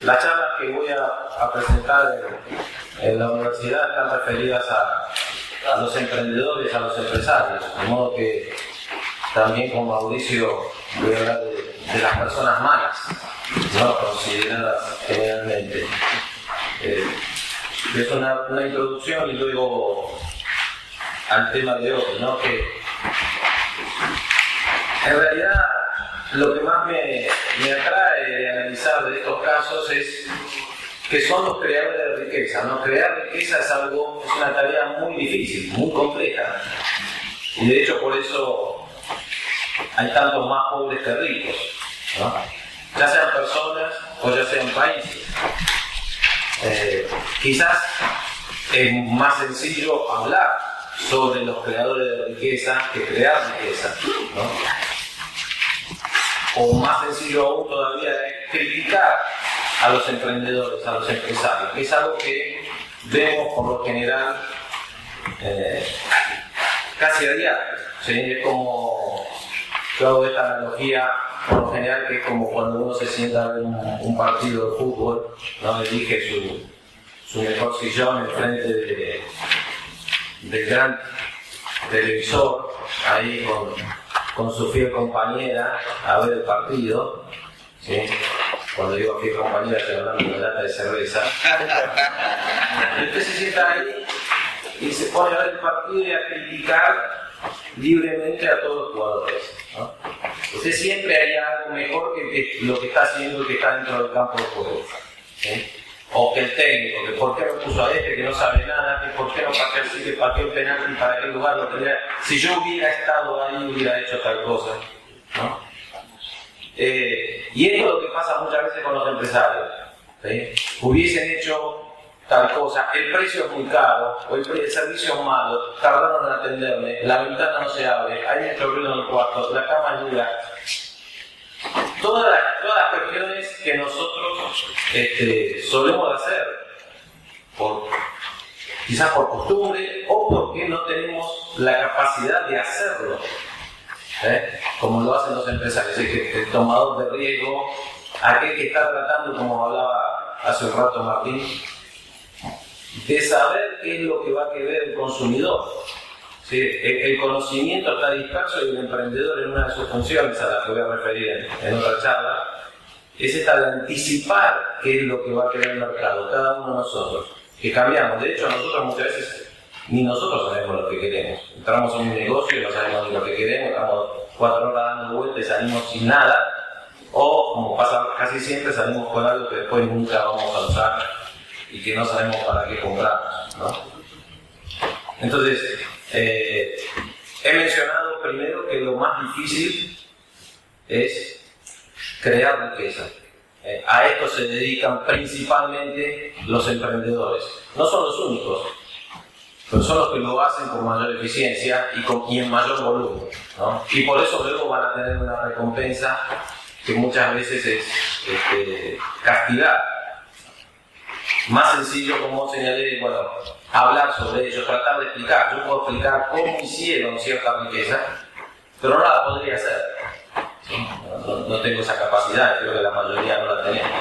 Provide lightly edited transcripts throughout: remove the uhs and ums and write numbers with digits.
Las charlas que voy a presentar en la universidad están referidas a los emprendedores, a los empresarios, de modo que también con Mauricio voy a hablar de las personas malas, no consideradas generalmente. Es una introducción y luego al tema de hoy, ¿no? Que en realidad lo que más me atrae de analizar de estos casos es que son los creadores de riqueza, ¿no? Crear riqueza es una tarea muy difícil, muy compleja, y de hecho por eso hay tantos más pobres que ricos, ¿no? Ya sean personas o ya sean países. Quizás es más sencillo hablar sobre los creadores de riqueza que crear riqueza, ¿no? O más sencillo aún todavía es criticar a los emprendedores, a los empresarios, que es algo que vemos por lo general casi a diario, ¿sí? Es como, yo hago esta analogía por lo general, que es como cuando uno se sienta a ver un partido de fútbol, ¿no? Elige su mejor sillón enfrente del gran televisor, ahí con su fiel compañera a ver el partido, ¿sí? Cuando digo fiel compañera estoy hablando de una lata de cerveza. Y usted se sienta ahí y se pone a ver el partido y a criticar libremente a todos los jugadores, ¿no? Usted siempre haría algo mejor que lo que está haciendo el que está dentro del campo de juego, ¿sí? O que el técnico, que por qué no puso a este que no sabe nada, que por qué no pateó el penalti, para qué lugar lo tendría. Si yo hubiera estado ahí, hubiera hecho tal cosa, ¿no? Y esto es lo que pasa muchas veces con los empresarios, ¿sí? Hubiesen hecho tal cosa, el precio es muy caro, o el servicio es malo, tardaron en atenderme, la ventana no se abre, hay mucho ruido en el cuarto, la cama es dura. Todas las cuestiones que nosotros solemos hacer, quizás por costumbre o porque no tenemos la capacidad de hacerlo, como lo hacen los empresarios, el tomador de riesgo, aquel que está tratando, como hablaba hace un rato Martín, de saber qué es lo que va a querer el consumidor. ¿Sí? El conocimiento está disperso y el emprendedor, en una de sus funciones, a la que voy a referir en otra charla, es esta de anticipar qué es lo que va a querer el mercado, cada uno de nosotros, que cambiamos. De hecho, nosotros muchas veces ni nosotros sabemos lo que queremos. Entramos en un negocio y no sabemos ni lo que queremos, estamos 4 horas dando vueltas y salimos sin nada, o, como pasa casi siempre, salimos con algo que después nunca vamos a usar y que no sabemos para qué compramos, ¿no? Entonces, he mencionado primero que lo más difícil es crear riqueza. A esto se dedican principalmente los emprendedores. No son los únicos, pero son los que lo hacen con mayor eficiencia y en mayor volumen, ¿no? Y por eso luego van a tener una recompensa que muchas veces es castigar. Más sencillo, como señalé, bueno, hablar sobre ello, tratar de explicar. Yo puedo explicar cómo hicieron cierta riqueza, pero no la podría hacer, ¿sí? No tengo esa capacidad, creo que la mayoría no la tenemos.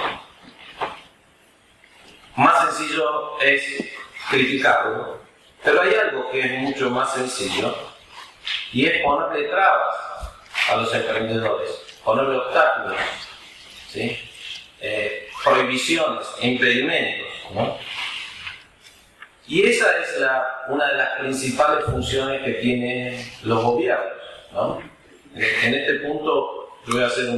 Más sencillo es criticarlo, pero hay algo que es mucho más sencillo, y es ponerle trabas a los emprendedores, ponerle obstáculos, ¿sí? Prohibiciones, impedimentos, ¿no? Y esa es una de las principales funciones que tienen los gobiernos, ¿no? En este punto yo voy a hacer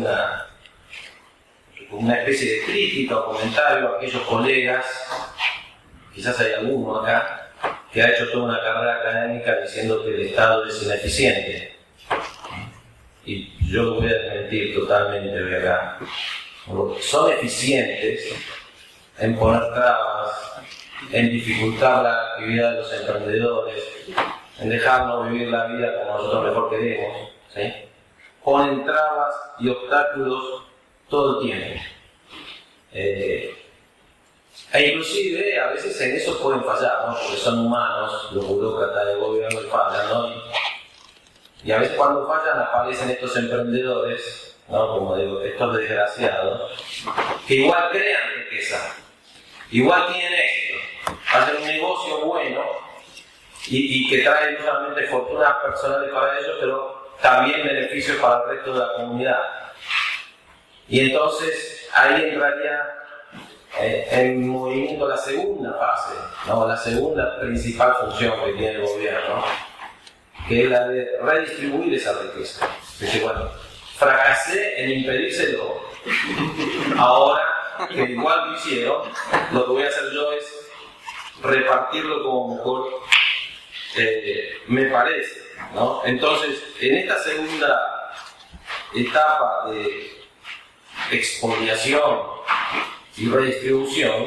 una especie de crítica o comentario a aquellos colegas, quizás hay alguno acá, que ha hecho toda una carrera académica diciendo que el Estado es ineficiente. Y yo lo voy a desmentir totalmente de acá. Son eficientes en poner trabas, en dificultar la actividad de los emprendedores, en dejarnos vivir la vida como nosotros mejor queremos, ¿sí? Ponen trabas y obstáculos todo el tiempo. E inclusive a veces en eso pueden fallar, ¿no? Porque son humanos, los burócratas del gobierno fallan, ¿no? Y a veces cuando fallan aparecen estos emprendedores, ¿no? Como digo, estos desgraciados, que igual crean riqueza. igual tienen éxito. Hacen un negocio bueno y que trae no solamente fortunas personales para ellos, pero también beneficios para el resto de la comunidad. Y entonces ahí entraría en movimiento la segunda fase, ¿no? La segunda principal función que tiene el gobierno, que es la de redistribuir esa riqueza. Dice, bueno, fracasé en impedírselo, ahora que igual lo hicieron, lo que voy a hacer yo es repartirlo como mejor me parece, ¿no? Entonces, en esta segunda etapa de expoliación y redistribución,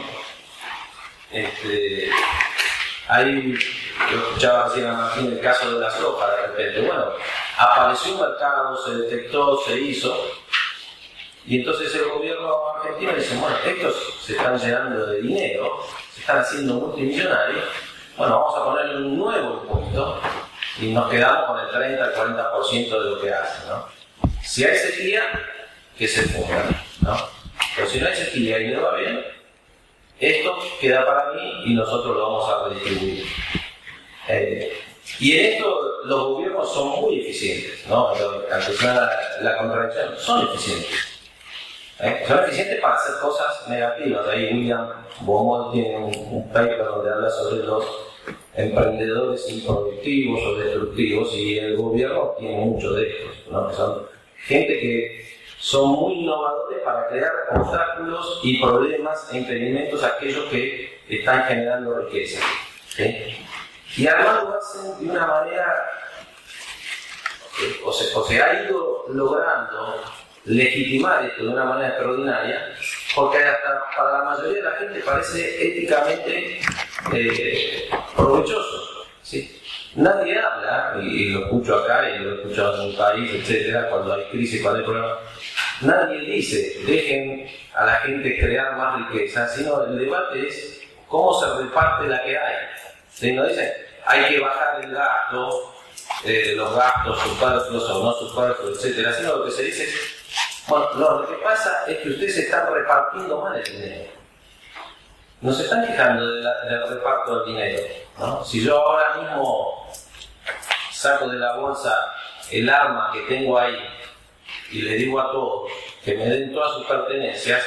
ahí yo escuchaba recién a Martín el caso de la soja. De repente, bueno, apareció un mercado, se detectó, se hizo, y entonces el gobierno argentino dice, bueno, estos se están llenando de dinero, se están haciendo multimillonarios, bueno, vamos a ponerle un nuevo impuesto y nos quedamos con el 30 al 40% de lo que hacen, ¿no? Si hay sequía, que se fundan, ¿no? Pero si no hay sequía y le va bien, esto queda para mí y nosotros lo vamos a redistribuir. Y en esto los gobiernos son muy eficientes, ¿no? Ante la contradicción, son eficientes. Son eficientes para hacer cosas negativas. Ahí William Beaumont tiene un paper donde habla sobre los emprendedores improductivos o destructivos, y el gobierno tiene muchos de estos, ¿no? Que son gente que son muy innovadores para crear obstáculos y problemas e impedimentos a aquellos que están generando riqueza, ¿sí? Y además lo hacen de una manera, o se ha ido logrando legitimar esto de una manera extraordinaria, porque hasta para la mayoría de la gente parece éticamente provechoso, ¿sí? Nadie habla, y lo escucho acá y lo he escuchado en mi país, etcétera, cuando hay crisis, cuando hay problemas, nadie dice dejen a la gente crear más riqueza, sino el debate es cómo se reparte la que hay. ¿Sí? No dicen hay que bajar el gasto, los gastos superfluos o no superfluos, etcétera, sino lo que se dice es, bueno, no, lo que pasa es que ustedes están repartiendo mal el dinero. No se están quejando del reparto del dinero, ¿no? Si yo ahora mismo saco de la bolsa el arma que tengo ahí y le digo a todos que me den todas sus pertenencias,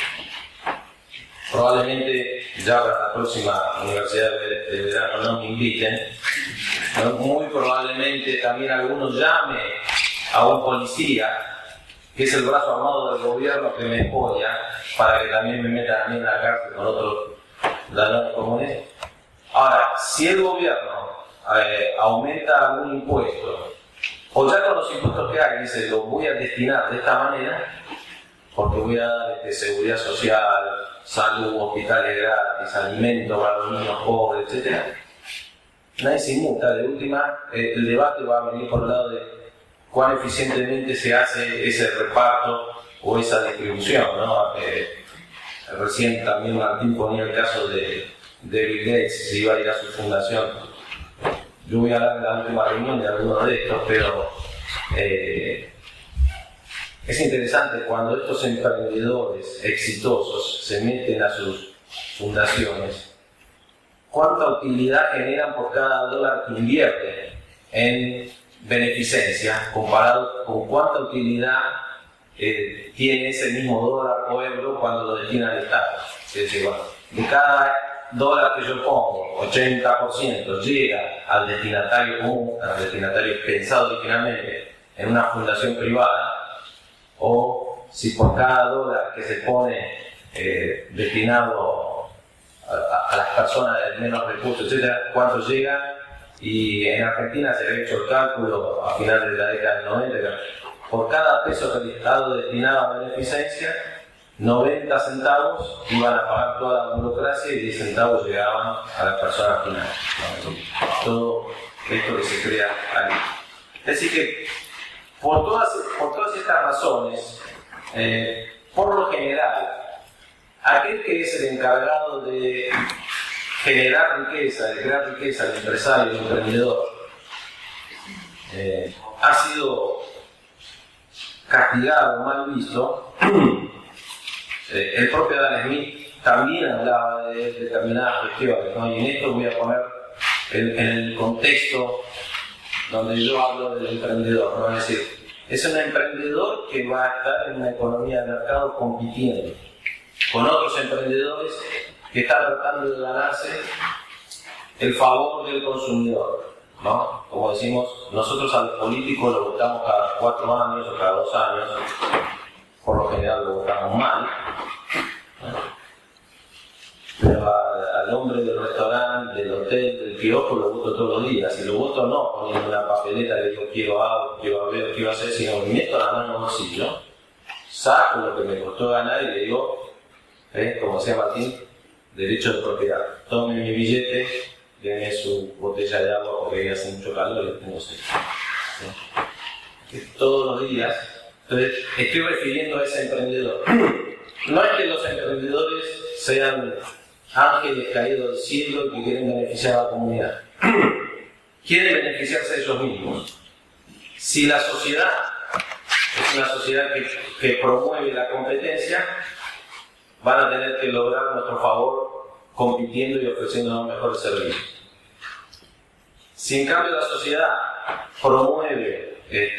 probablemente ya para la próxima universidad de verano no me inviten, ¿no? Muy probablemente también algunos llamen a un policía, que es el brazo armado del gobierno que me expolia, para que también me metan a mí en la cárcel con otros ladrones comunes. Ahora, si el gobierno aumenta algún impuesto, o ya con los impuestos que hay, dice, los voy a destinar de esta manera, porque voy a dar seguridad social, salud, hospitales gratis, alimentos para los niños pobres, etc. Nadie se inmuta. De última, el debate va a venir por el lado de cuán eficientemente se hace ese reparto o esa distribución, ¿no? Recién también Martín ponía el caso de Bill Gates, si iba a ir a su fundación. Yo voy a hablar de la última reunión de algunos de estos, pero es interesante cuando estos emprendedores exitosos se meten a sus fundaciones, cuánta utilidad generan por cada dólar que invierten en beneficencia, comparado con cuánta utilidad tiene ese mismo dólar o euro cuando lo destina al Estado. Es decir, bueno, de cada dólar que yo pongo, 80% llega al destinatario común, al destinatario pensado originalmente en una fundación privada, o si por cada dólar que se pone destinado a las personas de menos recursos, etcétera, cuánto llega. Y en Argentina se había hecho el cálculo a finales de la década del 90, por cada peso que el Estado destinaba a beneficencia, 90 centavos iban a pagar toda la burocracia y 10 centavos llegaban a las personas finales, ¿no? Todo esto que se crea ahí. Es decir que, por todas estas razones, por lo general, aquel que es el encargado de generar riqueza, de crear riqueza, el empresario, el emprendedor, ha sido castigado, mal visto. El propio Adam Smith también hablaba de determinadas cuestiones, ¿no? Y en esto voy a poner en el contexto donde yo hablo del emprendedor, ¿no? Es decir, es un emprendedor que va a estar en una economía de mercado compitiendo con otros emprendedores que están tratando de ganarse el favor del consumidor, ¿no? Como decimos, nosotros a los políticos lo votamos cada 4 años o cada 2 años, por lo general lo votamos mal, ¿no? Pero al hombre del restaurante, del hotel, del kiosco lo voto todos los días. Y lo voto no poniendo una papeleta que digo quiero algo, quiero ver, quiero hacer, sino me meto la mano en el bolsillo, saco lo que me costó ganar y le digo, como decía Martín, derecho de propiedad. Tome mi billete, denme su botella de agua porque hace mucho calor y tengo sed. ¿Sí? Todos los días. Entonces, estoy refiriendo a ese emprendedor. No es que los emprendedores sean ángeles caídos del cielo que quieren beneficiar a la comunidad. Quieren beneficiarse ellos mismos. Si la sociedad es una sociedad que promueve la competencia, van a tener que lograr nuestro favor compitiendo y ofreciendo mejores servicios. Si en cambio la sociedad promueve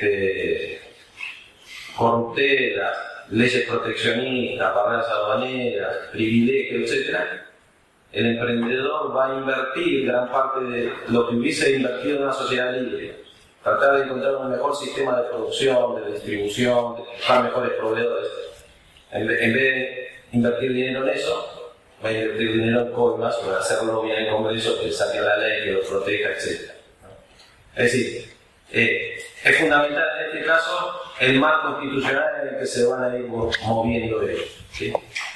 fronteras, leyes proteccionistas, barreras aduaneras, privilegios, etc., el emprendedor va a invertir gran parte de lo que hubiese invertido en una sociedad libre. Tratar de encontrar un mejor sistema de producción, de distribución, de buscar mejores proveedores. En vez de invertir dinero en eso, va a invertir dinero en coimas para hacerlo bien en el Congreso, que saque la ley, que lo proteja, etc. Es decir, es fundamental en este caso el marco institucional en el que se van a ir moviendo ellos, ¿sí?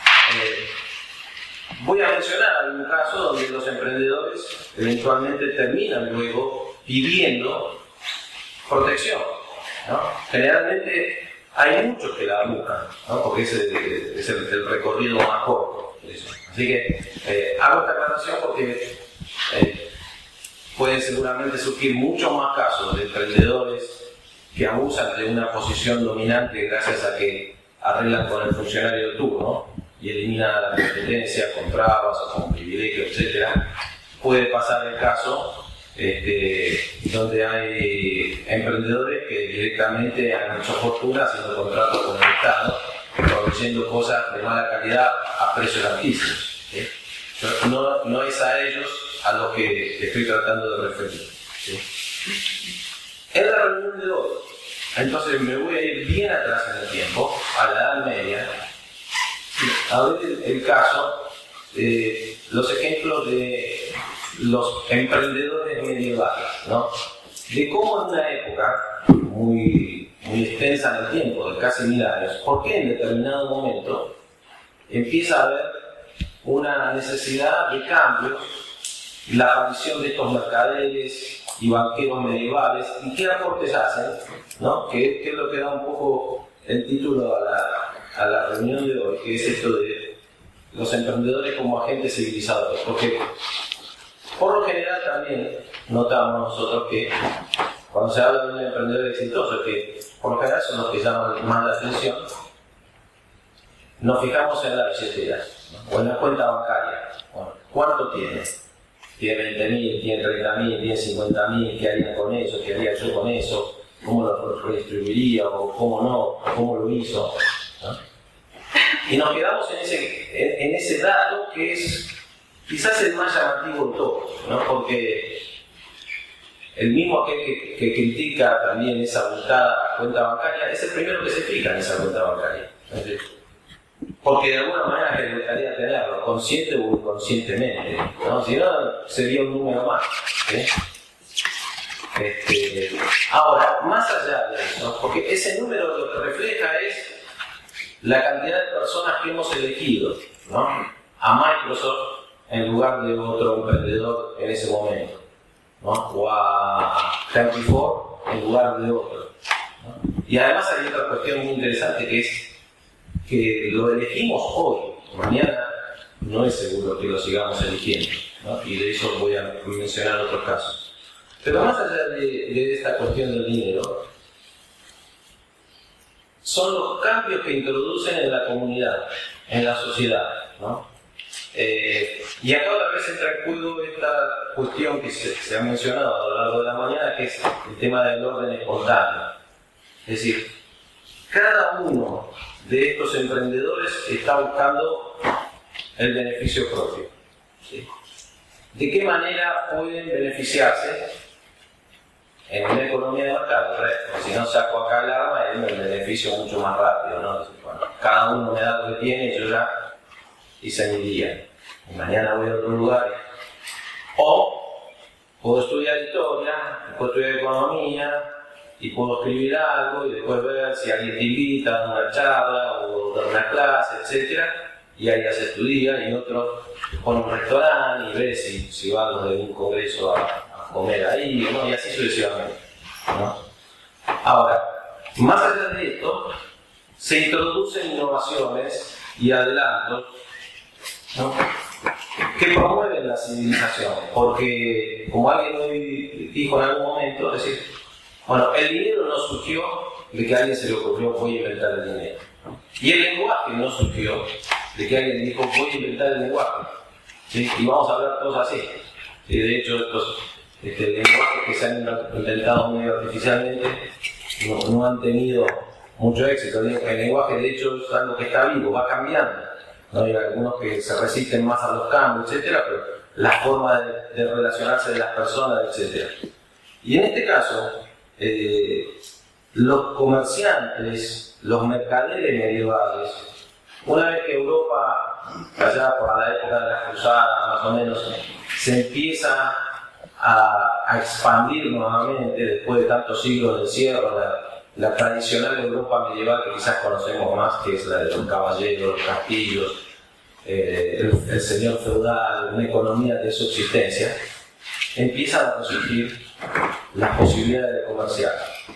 Voy a mencionar algún caso donde los emprendedores eventualmente terminan luego pidiendo protección, ¿no? Generalmente hay muchos que la buscan, ¿no? Porque es el recorrido más corto de eso. Así que hago esta aclaración porque pueden seguramente surgir muchos más casos de emprendedores que abusan de una posición dominante gracias a que arreglan con el funcionario de turno y eliminan la competencia con trabas o con privilegios, etc. Puede pasar el caso donde hay emprendedores que directamente han hecho fortuna haciendo contratos con el Estado, proveyendo cosas de mala calidad a precios altísimos, ¿sí? No es a ellos a los que estoy tratando de referir, ¿sí? En la reunión de hoy, entonces me voy a ir bien atrás en el tiempo, a la Edad Media, a ver el caso, los ejemplos de los emprendedores medievales, ¿no? De cómo en una época muy extensa en el tiempo, de casi 1000 años, por qué en determinado momento empieza a haber una necesidad de cambios, la aparición de estos mercaderes y banqueros medievales, y qué aportes hacen, ¿no? Que es lo que da un poco el título a la reunión de hoy, que es esto de los emprendedores como agentes civilizadores. Porque por lo general también notamos nosotros que cuando se habla de un emprendedor exitoso, que por lo general son los que llaman más la atención, nos fijamos en la billetera, ¿no? O en la cuenta bancaria. Bueno, ¿cuánto tiene? Tiene 20.000, tiene 30.000, tiene 50.000, ¿qué haría con eso? ¿Qué haría yo con eso? ¿Cómo lo redistribuiría? ¿O cómo no? ¿Cómo lo hizo? ¿No? Y nos quedamos en ese dato que es quizás el más llamativo de todos, ¿no? Porque el mismo aquel que critica también esa abultada cuenta bancaria es el primero que se fija en esa cuenta bancaria. Porque de alguna manera le gustaría tenerlo, consciente o inconscientemente, ¿no? Si no, sería un número más, ¿sí? Ahora, más allá de eso, porque ese número lo que refleja es la cantidad de personas que hemos elegido, ¿no? A Microsoft en lugar de otro emprendedor en ese momento, ¿no? O a Henry Ford en lugar de otro, ¿no? Y además hay otra cuestión muy interesante que es que lo elegimos hoy, mañana no es seguro que lo sigamos eligiendo, ¿no? Y de eso voy a mencionar otros casos. Pero más allá de esta cuestión del dinero, son los cambios que introducen en la comunidad, en la sociedad, ¿no? Y acá otra vez entra en juego esta cuestión que se ha mencionado a lo largo de la mañana, que es el tema del orden espontáneo. Es decir, cada uno de estos emprendedores está buscando el beneficio propio. ¿Sí? ¿De qué manera pueden beneficiarse en una economía de mercado? Si no saco acá el arma, es un beneficio mucho más rápido, ¿no? Bueno, cada uno me da lo que tiene y yo ya hice mi día. Y mañana voy a otro lugar. O puedo estudiar historia, puedo estudiar economía y puedo escribir algo y después ver si alguien te invita a dar una charla o dar una clase, etc. Y ahí ya se estudia y otro pone un restaurante y ve si va a los de un congreso a comer ahí, ¿no? Y así sucesivamente, ¿no? Ahora, más allá de esto, se introducen innovaciones y adelantos, ¿no?, que promueven la civilización, porque como alguien hoy dijo en algún momento, es decir, bueno, el dinero no surgió de que a alguien se le ocurrió voy a inventar el dinero, y el lenguaje no surgió de que alguien dijo voy a inventar el lenguaje, ¿sí? Y vamos a hablar todos así, ¿sí? De hecho estos lenguajes que se han inventado muy artificialmente no han tenido mucho éxito. El lenguaje de hecho es algo que está vivo, va cambiando, ¿no? Hay algunos que se resisten más a los cambios, etcétera, pero la forma de relacionarse de las personas, etcétera. Y en este caso, los comerciantes, los mercaderes medievales, una vez que Europa, allá por la época de las cruzadas más o menos, se empieza a expandir nuevamente después de tantos siglos de encierro, la tradicional Europa medieval que quizás conocemos más, que es la de los caballeros, los castillos, el señor feudal, una economía de subsistencia, empiezan a surgir las posibilidades de comerciar.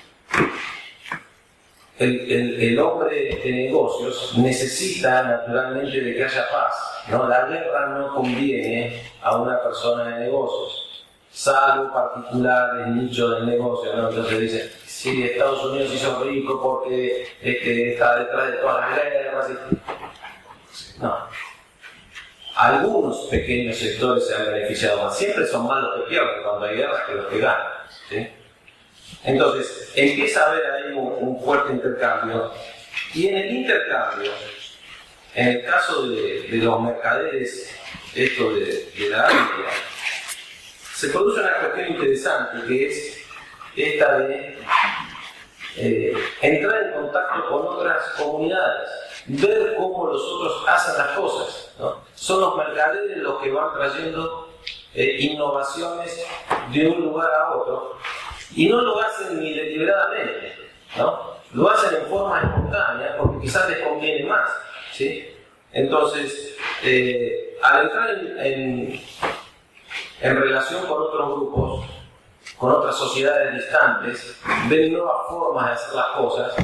El hombre de negocios necesita naturalmente de que haya paz, ¿no? La guerra no conviene a una persona de negocios, salvo particulares nichos del negocio, ¿no? Entonces dice, sí, Estados Unidos se hizo rico porque está detrás de todas las guerras. No. Algunos pequeños sectores se han beneficiado más. Siempre son más los que pierden cuando hay guerras que los que ganan, ¿sí? Entonces, empieza a haber ahí un fuerte intercambio. Y en el intercambio, en el caso de los mercaderes, esto de la India, se produce una cuestión interesante que es esta de entrar en contacto con otras comunidades, ver cómo los otros hacen las cosas, ¿no? Son los mercaderes los que van trayendo innovaciones de un lugar a otro y no lo hacen ni deliberadamente, ¿no? Lo hacen en forma espontánea porque quizás les conviene más, ¿sí? Entonces, al entrar en relación con otros grupos, con otras sociedades distantes, ven nuevas formas de hacer las cosas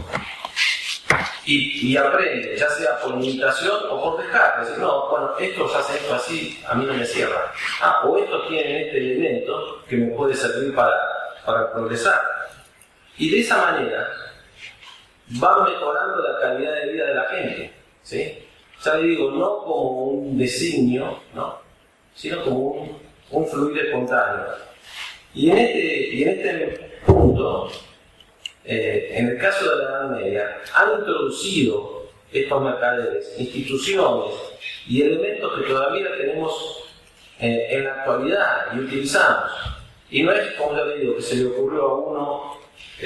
y aprenden, ya sea por imitación o por descarte. Es decir, no, bueno, estos hacen esto así, a mí no me cierra. O estos tienen este elemento que me puede servir para progresar. Y de esa manera van mejorando la calidad de vida de la gente, ¿sí? Ya le digo, no como un designio, ¿no?, sino como un fluir espontáneo. Y en este punto, en el caso de la Edad Media, han introducido estos mercaderes instituciones y elementos que todavía tenemos en la actualidad y utilizamos. Y no es, como ya le digo, que se le ocurrió a uno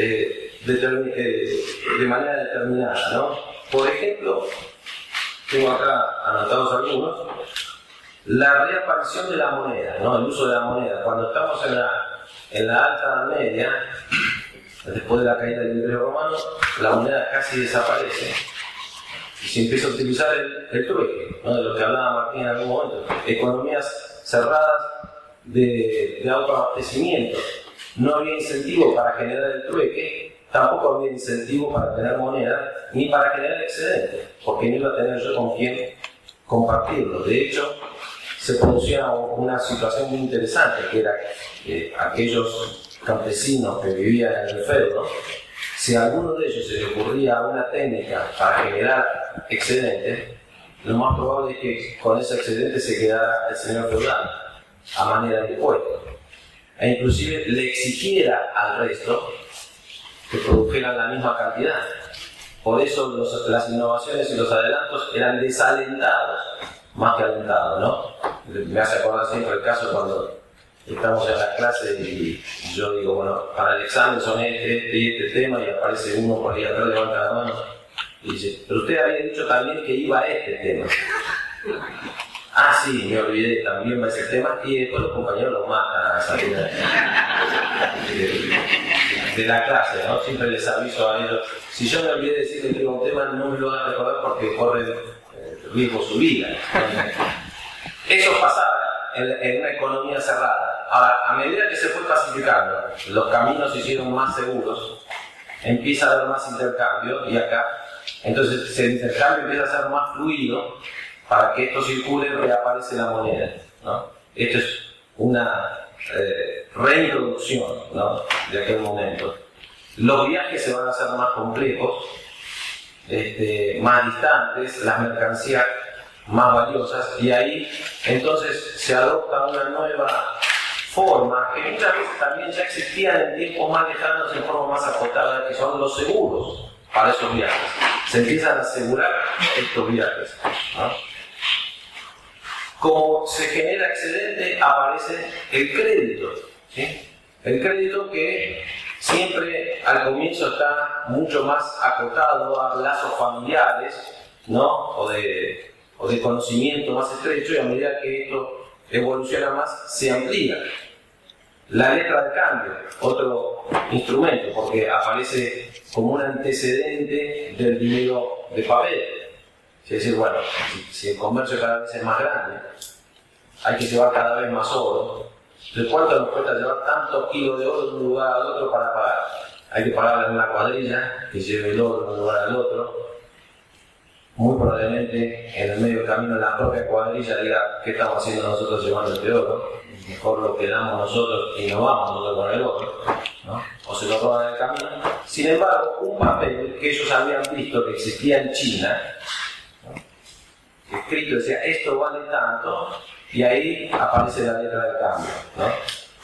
de manera determinada, ¿no? Por ejemplo, tengo acá anotados algunos. La reaparición de la moneda, ¿no? El uso de la moneda. Cuando estamos en la Alta Edad Media, después de la caída del Imperio Romano, la moneda casi desaparece y se empieza a utilizar el trueque, ¿no?, de lo que hablaba Martín en algún momento. Economías cerradas de autoabastecimiento. No había incentivo para generar el trueque, tampoco había incentivo para tener moneda, ni para generar excedente, porque no iba a tener yo con quién compartirlo. De hecho, se producía una situación muy interesante, que era que aquellos campesinos que vivían en el feudo, si a alguno de ellos se le ocurría una técnica para generar excedentes, lo más probable es que con ese excedente se quedara el señor feudal a manera de impuesto. E inclusive le exigiera al resto que produjeran la misma cantidad. Por eso las innovaciones y los adelantos eran desalentados, más que alentados, ¿no? Me hace acordar siempre el caso cuando estamos en la clase y yo digo, bueno, para el examen son este y este tema, y aparece uno por ahí atrás, levanta la mano y dice, pero usted había dicho también que iba a este tema. Ah, sí, me olvidé, también va ese tema, y después los compañeros lo matan a salir de la clase, ¿no? Siempre les aviso a ellos, si yo me olvidé de decir que iba un tema, no me lo van a recordar porque corre riesgo su vida. Eso pasaba en una economía cerrada. Ahora, a medida que se fue pacificando, los caminos se hicieron más seguros, empieza a haber más intercambio, y acá, entonces el intercambio empieza a ser más fluido. Para que esto circule, reaparece la moneda, ¿no? Esto es una reintroducción, ¿no?, de aquel momento. Los viajes se van a hacer más complejos, más distantes, las mercancías más valiosas, y ahí entonces se adopta una nueva forma que muchas veces también ya existían en tiempos más lejanos en forma más acotada, que son los seguros para esos viajes. Se empiezan a asegurar estos viajes, ¿no? Como se genera excedente, aparece el crédito, ¿sí? El crédito que siempre al comienzo está mucho más acotado a lazos familiares, ¿no?, o de conocimiento más estrecho, y a medida que esto evoluciona más, se amplía. La letra de cambio, otro instrumento, porque aparece como un antecedente del dinero de papel. Es decir, bueno, si el comercio cada vez es más grande, hay que llevar cada vez más oro. ¿De cuánto nos cuesta llevar tantos kilos de oro de un lugar al otro para pagar? Hay que pagarle a una cuadrilla que lleve el oro de un lugar al otro. Muy probablemente en el medio del camino la propia cuadrilla diga, ¿qué estamos haciendo nosotros llevando este oro? Mejor lo quedamos nosotros y no vamos nosotros con el oro, ¿no? O se lo roban en el camino. Sin embargo, un papel que ellos habían visto que existía en China, ¿no?, escrito decía, esto vale tanto, y ahí aparece la letra de cambio, ¿no?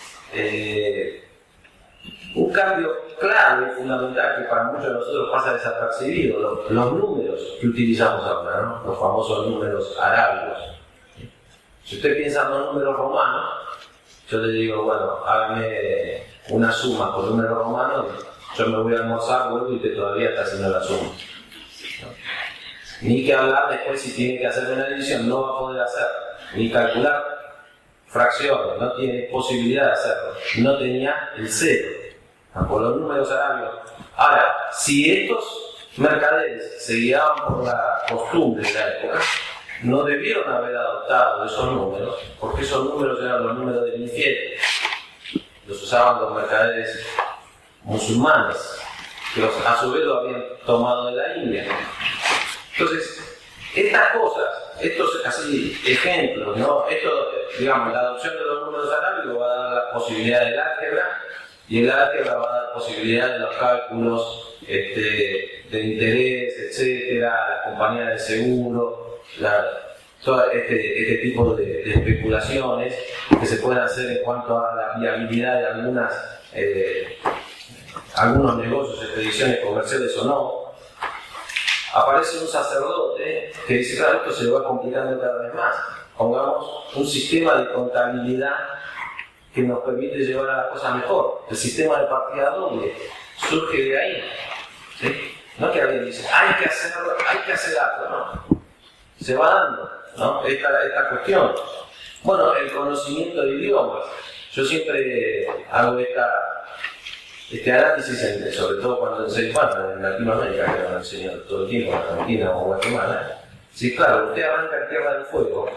Un cambio clave, fundamental, que para muchos de nosotros pasa desapercibido, los números que utilizamos ahora, ¿no?, los famosos números arábigos. Si usted piensa en los números romanos, yo le digo, bueno, hágame una suma con números romanos, yo me voy a almorzar, vuelvo y usted todavía está haciendo la suma, ¿no? Ni que hablar después si tiene que hacer una división, no va a poder hacer, ni calcular fracciones, no tiene posibilidad de hacerlo, no tenía el cero, por los números arábigos. Ahora, si estos mercaderes se guiaban por la costumbre de la época, no debieron haber adoptado esos números, porque esos números eran los números del infierno. Los usaban los mercaderes musulmanes, que a su vez lo habían tomado de la India. Entonces, estas cosas, estos así ejemplos, ¿no? Esto, digamos, la adopción de los números arábigos va a dar la posibilidad del álgebra, y el álgebra va a dar posibilidad de los cálculos de interés, etcétera, las compañías de seguro, todo este tipo de especulaciones que se pueden hacer en cuanto a la viabilidad de algunos negocios, expediciones comerciales o no. Aparece un sacerdote que dice, claro, esto se va complicando cada vez más. Pongamos un sistema de contabilidad que nos permite llevar a las cosas mejor. El sistema de partida doble surge de ahí, ¿sí? No que alguien dice, hay que hacer algo, ¿no? Se va dando, ¿no?, esta cuestión. Bueno, el conocimiento de idiomas. Yo siempre hago este análisis, sobre todo cuando enseño en Latinoamérica, que lo enseño todo el tiempo, en Argentina o Guatemala. Sí, claro, usted arranca en Tierra del Fuego,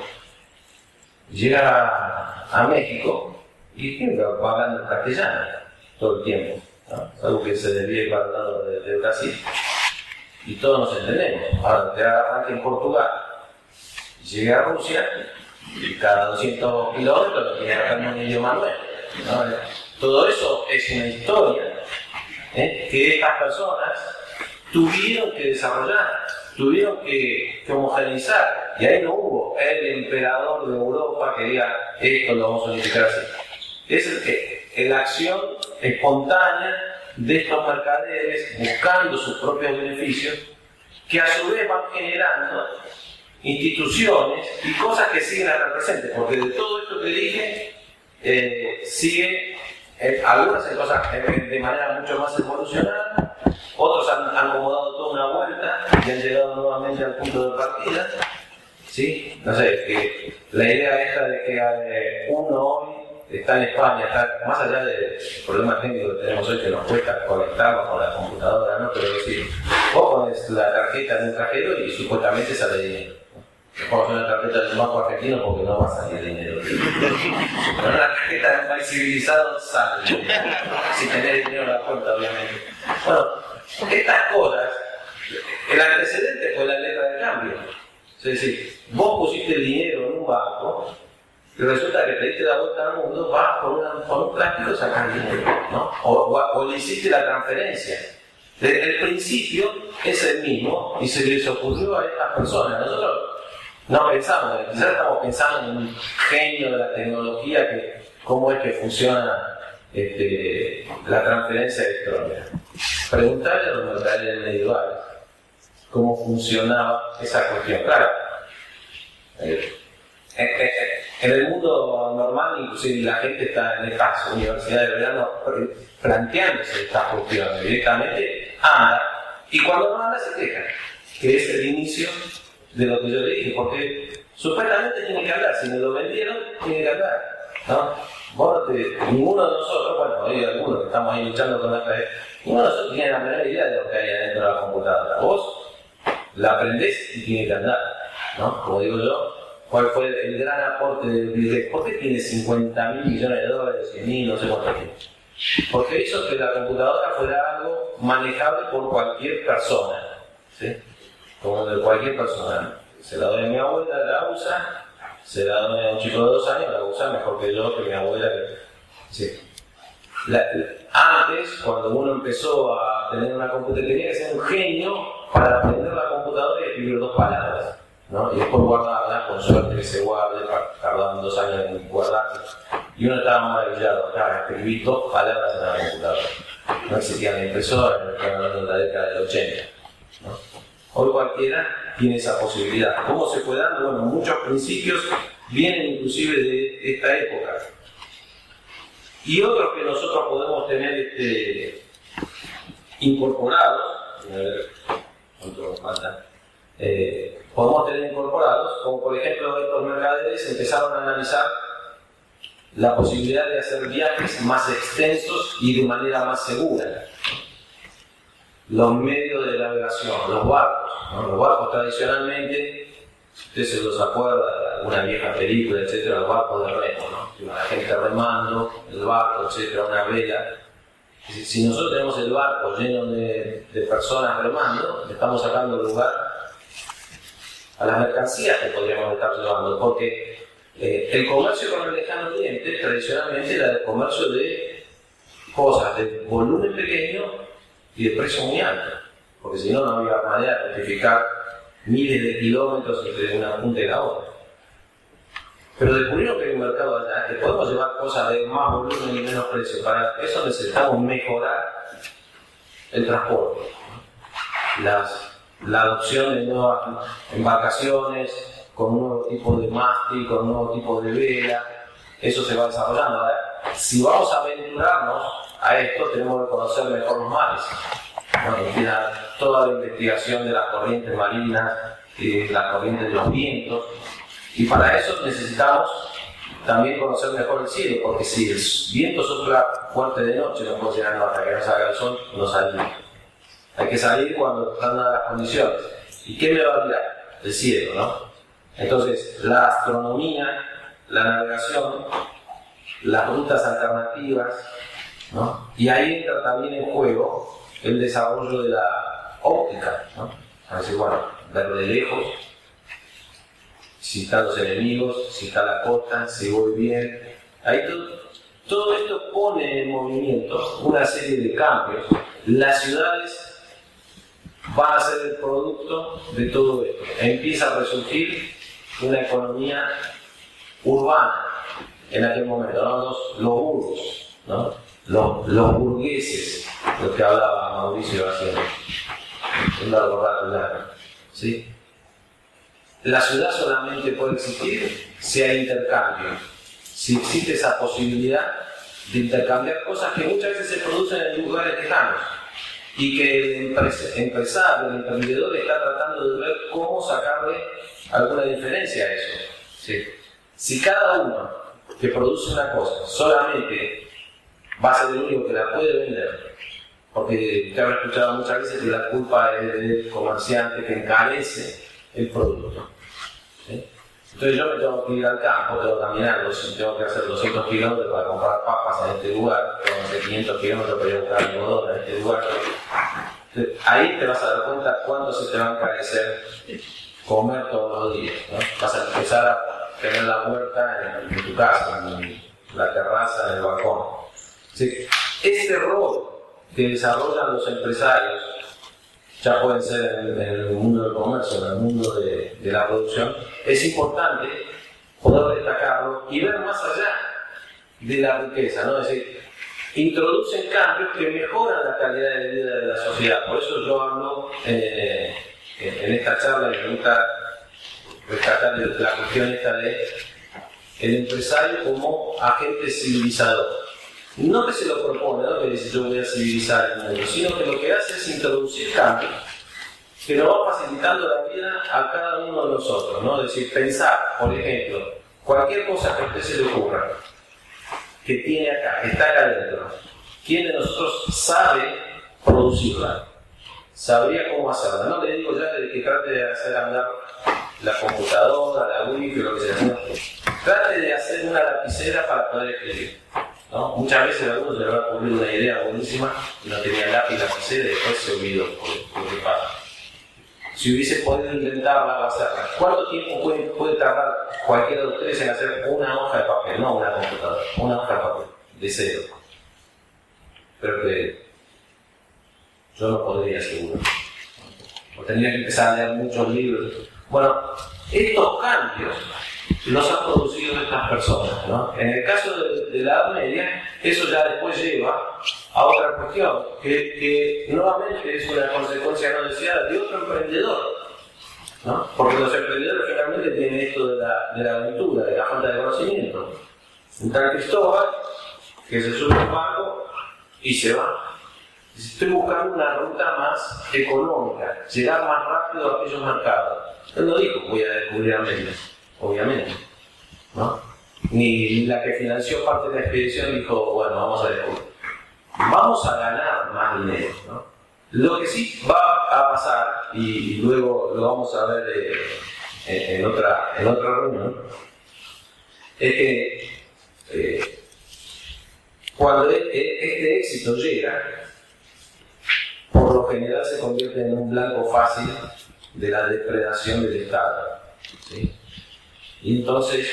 llega a México y siempre va hablando en castellano todo el tiempo, ¿no? Algo que se desvíe para el lado de Brasil. Y todos nos entendemos. Ahora, usted arranca en Portugal, llega a Rusia, y cada 200 kilómetros lo tiene que hablar en un idioma nuevo, ¿no? Todo eso es una historia que estas personas tuvieron que desarrollar, tuvieron que homogeneizar Y ahí no hubo el emperador de Europa que diga esto lo vamos a unificar así. Es la acción espontánea de estos mercaderes buscando sus propios beneficios, que a su vez van generando instituciones y cosas que siguen hasta el presente, porque de todo esto que dije sigue algunas cosas de manera mucho más evolucionada, otros han como dado toda una vuelta y han llegado nuevamente al punto de partida. ¿Sí? No sé, que la idea esta de que uno hoy está en España, está más allá del problema técnico que tenemos hoy que nos cuesta conectarnos con la computadora, ¿no? Pero es decir, vos pones la tarjeta en un cajero y supuestamente sale dinero. Vamos a una tarjeta del banco argentino porque no va a salir dinero. Pero una tarjeta de un país civilizado sale dinero. Si tenés dinero en la cuenta, obviamente. Bueno, estas cosas, el antecedente fue la letra de cambio. Es decir, vos pusiste el dinero en un banco y resulta que te diste la vuelta al mundo, vas con un plástico y sacas dinero, ¿no? O le hiciste la transferencia. El principio es el mismo y se les ocurrió a estas personas. Nosotros no pensamos, quizás estamos pensando en un genio de la tecnología, que cómo es que funciona la transferencia electrónica. Preguntarle a los mercaderes medievales cómo funcionaba esa cuestión. Claro, en el mundo normal, inclusive la gente está en estas universidades de verano planteándose estas cuestiones directamente, anda, y cuando no anda se queja, que es el inicio de lo que yo le dije, porque supuestamente tiene que hablar, si me lo vendieron, tiene que hablar, ¿no? Ninguno de nosotros, bueno, hay algunos que estamos ahí luchando con la fe, ninguno de nosotros tiene la menor idea de lo que hay adentro de la computadora. Vos la aprendés y tiene que andar, ¿no? Como digo yo, ¿cuál fue el gran aporte del Bill Gates? ¿Por qué tiene $50.000 millones, 100.000, no sé cuánto tiene? Porque hizo que la computadora fuera algo manejable por cualquier persona, ¿sí? Como de cualquier persona. Se la doy a mi abuela, la usa, se la doy a un chico de 2 años, la usa mejor que yo, que mi abuela. Sí. Antes, cuando uno empezó a tener una computadora, tenía que ser un genio para aprender la computadora y escribir 2 palabras, ¿no? Y después guardarla, con suerte que se guarde, tardaban 2 años en guardarla. Y uno estaba maravillado, claro, escribí 2 palabras en la computadora. No existía la impresora, estaba hablando de la década del 80, ¿no? Hoy cualquiera tiene esa posibilidad. ¿Cómo se fue dando? Bueno, muchos principios vienen inclusive de esta época. Y otros que nosotros podemos tener incorporados, a ver cuánto nos falta, podemos tener incorporados, como por ejemplo estos mercaderes empezaron a analizar la posibilidad de hacer viajes más extensos y de manera más segura. Los medios de navegación, los barcos, ¿no? Los barcos tradicionalmente, usted se los acuerda de alguna vieja película, etcétera, los barcos de remo, ¿no? La gente remando, el barco, etcétera, una vela. Si nosotros tenemos el barco lleno de personas remando, le estamos sacando lugar a las mercancías que podríamos estar llevando, porque el comercio con el lejano oriente tradicionalmente era el comercio de cosas de volumen pequeño y de precio muy alto, porque si no, no había manera de justificar miles de kilómetros entre una punta y la otra. Pero descubrieron que hay un mercado allá, que podemos llevar cosas de más volumen y menos precio. Para eso necesitamos mejorar el transporte, la adopción de nuevas embarcaciones, con un nuevo tipo de mástil, con un nuevo tipo de vela. Eso se va desarrollando. Ahora, si vamos a aventurarnos a esto, tenemos que conocer mejor los mares, ¿no? Toda la investigación de las corrientes marinas y de las corrientes de los vientos, y para eso necesitamos también conocer mejor el cielo, porque si el viento sopla fuerte de noche, no podemos llegar hasta que no salga el sol, no salimos. Hay que salir cuando están dadas las condiciones. ¿Y qué me va a mirar? El cielo, ¿no? Entonces, la astronomía, la navegación, las rutas alternativas, ¿no? Y ahí entra también en juego el desarrollo de la óptica, ¿no? Es decir, bueno, ver de lejos, si están los enemigos, si está la costa, si voy bien. Ahí todo esto pone en movimiento una serie de cambios. Las ciudades van a ser el producto de todo esto. Empieza a resurgir una economía urbana en aquel momento, ¿no? Los burgos, ¿no? Los burgueses, lo que hablaba Mauricio hace un largo rato largo, ¿sí? La ciudad solamente puede existir si hay intercambio, si existe esa posibilidad de intercambiar cosas que muchas veces se producen en lugares lejanos y que el empresario, el emprendedor está tratando de ver cómo sacarle alguna diferencia a eso, ¿sí? Si cada uno que produce una cosa solamente va a ser el único que la puede vender, porque te habrá escuchado muchas veces que la culpa es del comerciante que encarece el producto, ¿sí? Entonces yo me tengo que ir al campo, tengo que caminar, tengo que hacer 200 kilómetros para comprar papas en este lugar, tengo que hacer 500 kilómetros para ir a buscar algodón en este lugar. Entonces, ahí te vas a dar cuenta cuánto se te va a encarecer comer todos los días, ¿no? Vas a empezar a tener la huerta en tu casa, en la terraza, en el balcón. ¿Sí? Este rol que desarrollan los empresarios, ya pueden ser en el mundo del comercio, en el mundo de la producción, es importante poder destacarlo y ver más allá de la riqueza, ¿no? Es decir, introducen cambios que mejoran la calidad de vida de la sociedad. Por eso yo hablo en esta charla y me gusta rescatar la cuestión esta de el empresario como agente civilizador. No que se lo propone, no que dice yo voy a civilizar el mundo, sino que lo que hace es introducir cambios que nos va facilitando la vida a cada uno de nosotros, ¿no? Es decir, pensar, por ejemplo, cualquier cosa que a usted se le ocurra, que tiene acá, que está acá adentro, ¿quién de nosotros sabe producirla? Sabría cómo hacerla. No le digo ya de que trate de hacer andar la computadora, la wifi, lo que sea, ¿no? Trate de hacer una lapicera para poder escribir, ¿no? Muchas veces a algunos se le va a ocurrir una idea buenísima y no tenía lápiz, lapicera y después se olvidó por qué pasa. Si hubiese podido intentarla o hacerla, ¿cuánto tiempo puede tardar cualquiera de ustedes en hacer una hoja de papel? No una computadora, una hoja de papel, de cero. Pero que yo no podría, seguro. O tendría que empezar a leer muchos libros. Bueno, estos cambios los han producido estas personas, ¿no? En el caso de la Edad Media, eso ya después lleva a otra cuestión, que nuevamente es una consecuencia no deseada de otro emprendedor, ¿no? Porque los emprendedores finalmente tienen esto de la aventura, de la falta de conocimiento. Un tal Cristóbal, que se sube al barco y se va. Estoy buscando una ruta más económica, llegar más rápido a aquellos mercados. Él no dijo, voy a descubrir América, obviamente, ¿no? Ni la que financió parte de la expedición dijo, bueno, vamos a descubrir. Vamos a ganar más dinero, ¿no? Lo que sí va a pasar, y luego lo vamos a ver en otra reunión, es que cuando este éxito llega, por lo general se convierte en un blanco fácil de la depredación del Estado, ¿sí? Y entonces,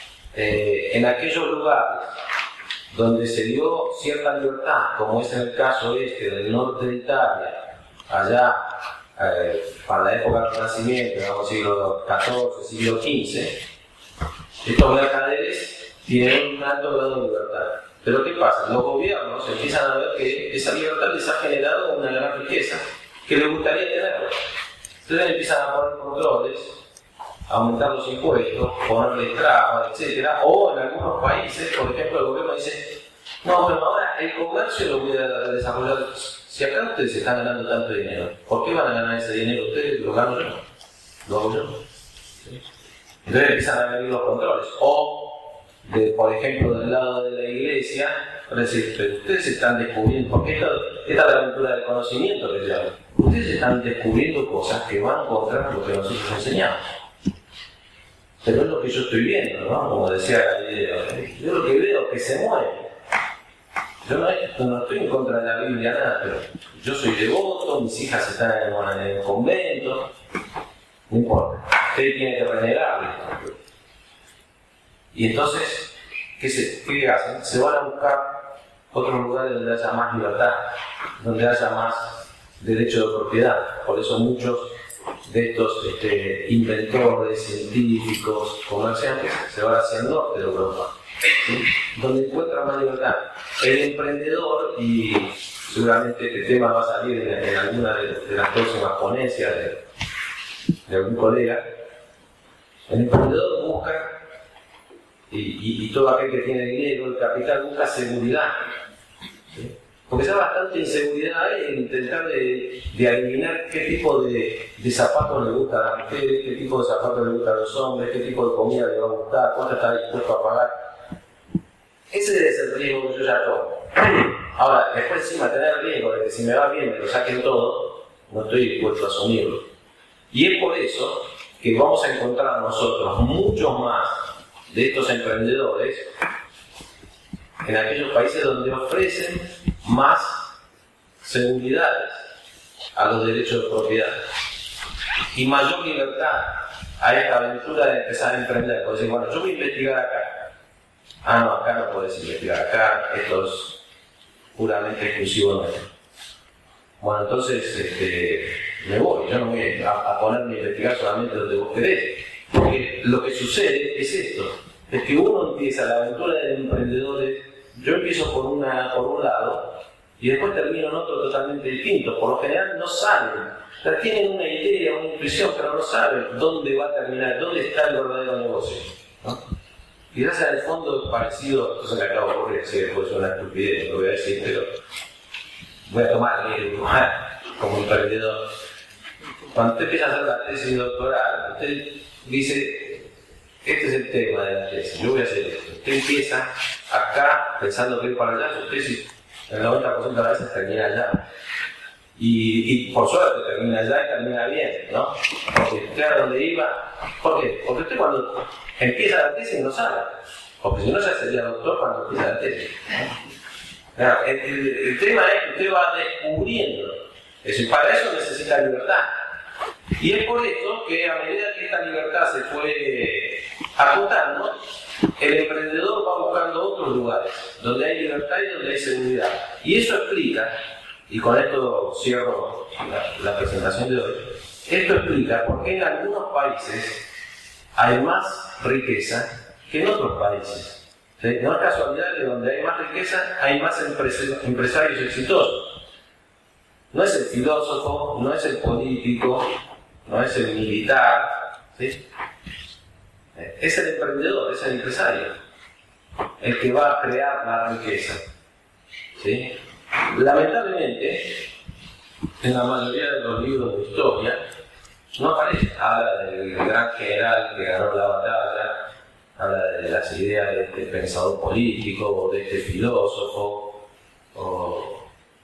en aquellos lugares donde se dio cierta libertad, como es en el caso del norte de Italia, allá para la época del Renacimiento, digamos, siglo XIV, siglo XV, estos mercaderes tienen un alto grado de libertad. Pero ¿qué pasa? Los gobiernos empiezan a ver que esa libertad les ha generado una gran riqueza que les gustaría tener. Entonces empiezan a poner controles, aumentar los impuestos, ponerle trabas, etc. O en algunos países, por ejemplo, el gobierno dice, no, pero ahora el comercio lo voy a desarrollar. Si acá ustedes están ganando tanto dinero, ¿por qué van a ganar ese dinero ustedes? Lo gano yo, lo hago yo. ¿Sí? Entonces empiezan a venir los controles. O, por ejemplo, del lado de la iglesia, para decir, pero ustedes están descubriendo, porque esta es la aventura del conocimiento que se llama. Ustedes están descubriendo cosas que van contra lo que nosotros enseñamos. Pero es lo que yo estoy viendo, ¿no? Como decía Galileo, yo lo que veo es que se mueve. Yo no estoy en contra de la Biblia, nada, pero yo soy devoto, mis hijas están en el convento, no importa. Usted tiene que renegarle. Y entonces, ¿qué hacen? Se van a buscar otros lugares donde haya más libertad, donde haya más derecho de propiedad. Por eso muchos de estos inventores, científicos, comerciantes, se van hacia el norte de Europa, ¿sí? Donde encuentran más libertad. El emprendedor, y seguramente este tema va a salir en alguna de las próximas ponencias de algún colega, el emprendedor busca, y todo aquel que tiene dinero, el capital, busca seguridad, ¿sí? Porque hay bastante inseguridad en intentar de adivinar qué tipo de zapatos le gusta a las mujeres, qué tipo de zapatos le gusta a los hombres, qué tipo de comida le va a gustar, cuánto está dispuesto a pagar. Ese es el riesgo que yo ya tomo. Ahora, después encima tener el riesgo de que si me va bien me lo saquen todo, no estoy dispuesto a asumirlo. Y es por eso que vamos a encontrar nosotros muchos más de estos emprendedores en aquellos países donde ofrecen más seguridades a los derechos de propiedad y mayor libertad a esta aventura de empezar a emprender. Puedes decir, bueno, yo voy a investigar acá. Ah, no, acá no puedes investigar, acá esto es puramente exclusivo nuestro. Bueno, entonces me voy, yo no voy a ponerme a investigar solamente donde vos querés. Porque lo que sucede es esto, es que uno empieza la aventura de emprendedores, yo empiezo por un lado y después termino en otro totalmente distinto. Por lo general no saben, o sea, tienen una idea, una intuición, pero no saben dónde va a terminar, dónde está el verdadero negocio, ¿no? Y gracias al fondo es parecido, esto se me acaba de ocurrir, sí, después es una estupidez, lo voy a decir, pero voy a tomar como emprendedor. Cuando usted empieza a hacer la tesis doctoral, usted dice, este es el tema de la tesis, yo voy a hacer esto. Usted empieza acá pensando que ir para allá, su tesis el 90% de las veces termina allá. Y por suerte termina allá y termina bien, ¿no? Porque claro, donde iba. ¿Por qué? Porque usted cuando empieza la tesis no sabe. Porque si no ya sería doctor cuando empieza la tesis, ¿no? Claro, el tema es que usted va descubriendo eso, y para eso necesita libertad. Y es por eso que a medida que esta libertad se fue acotando, el emprendedor va buscando otros lugares donde hay libertad y donde hay seguridad. Y eso explica, y con esto cierro la presentación de hoy, esto explica por qué en algunos países hay más riqueza que en otros países. ¿Sí? No es casualidad que donde hay más riqueza hay más empresarios exitosos. No es el filósofo, no es el político, no es el militar, ¿sí? Es el emprendedor, es el empresario, el que va a crear la riqueza, ¿sí? Lamentablemente, en la mayoría de los libros de historia, no aparece. Habla del gran general que ganó la batalla, habla de las ideas de este pensador político, o de este filósofo, o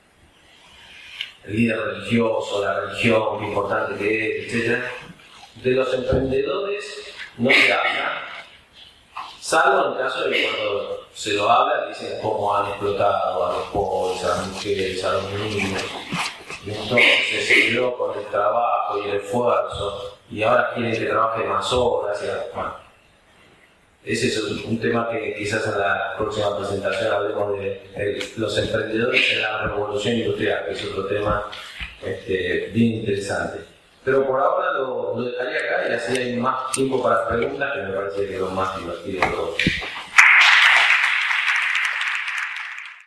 el líder religioso, la religión, qué importante que es, etc. De los emprendedores no se habla, salvo en el caso de que cuando se lo habla dicen cómo han explotado a los pobres, a las mujeres, a los niños, y entonces se quedó con el trabajo y el esfuerzo y ahora quieren que trabaje más horas. Bueno, ese es un tema que quizás en la próxima presentación hablemos de los emprendedores en la revolución industrial, que es otro tema bien interesante. Pero por ahora lo dejaría acá y así hay más tiempo para preguntas, que me parece que es lo más divertido de todo.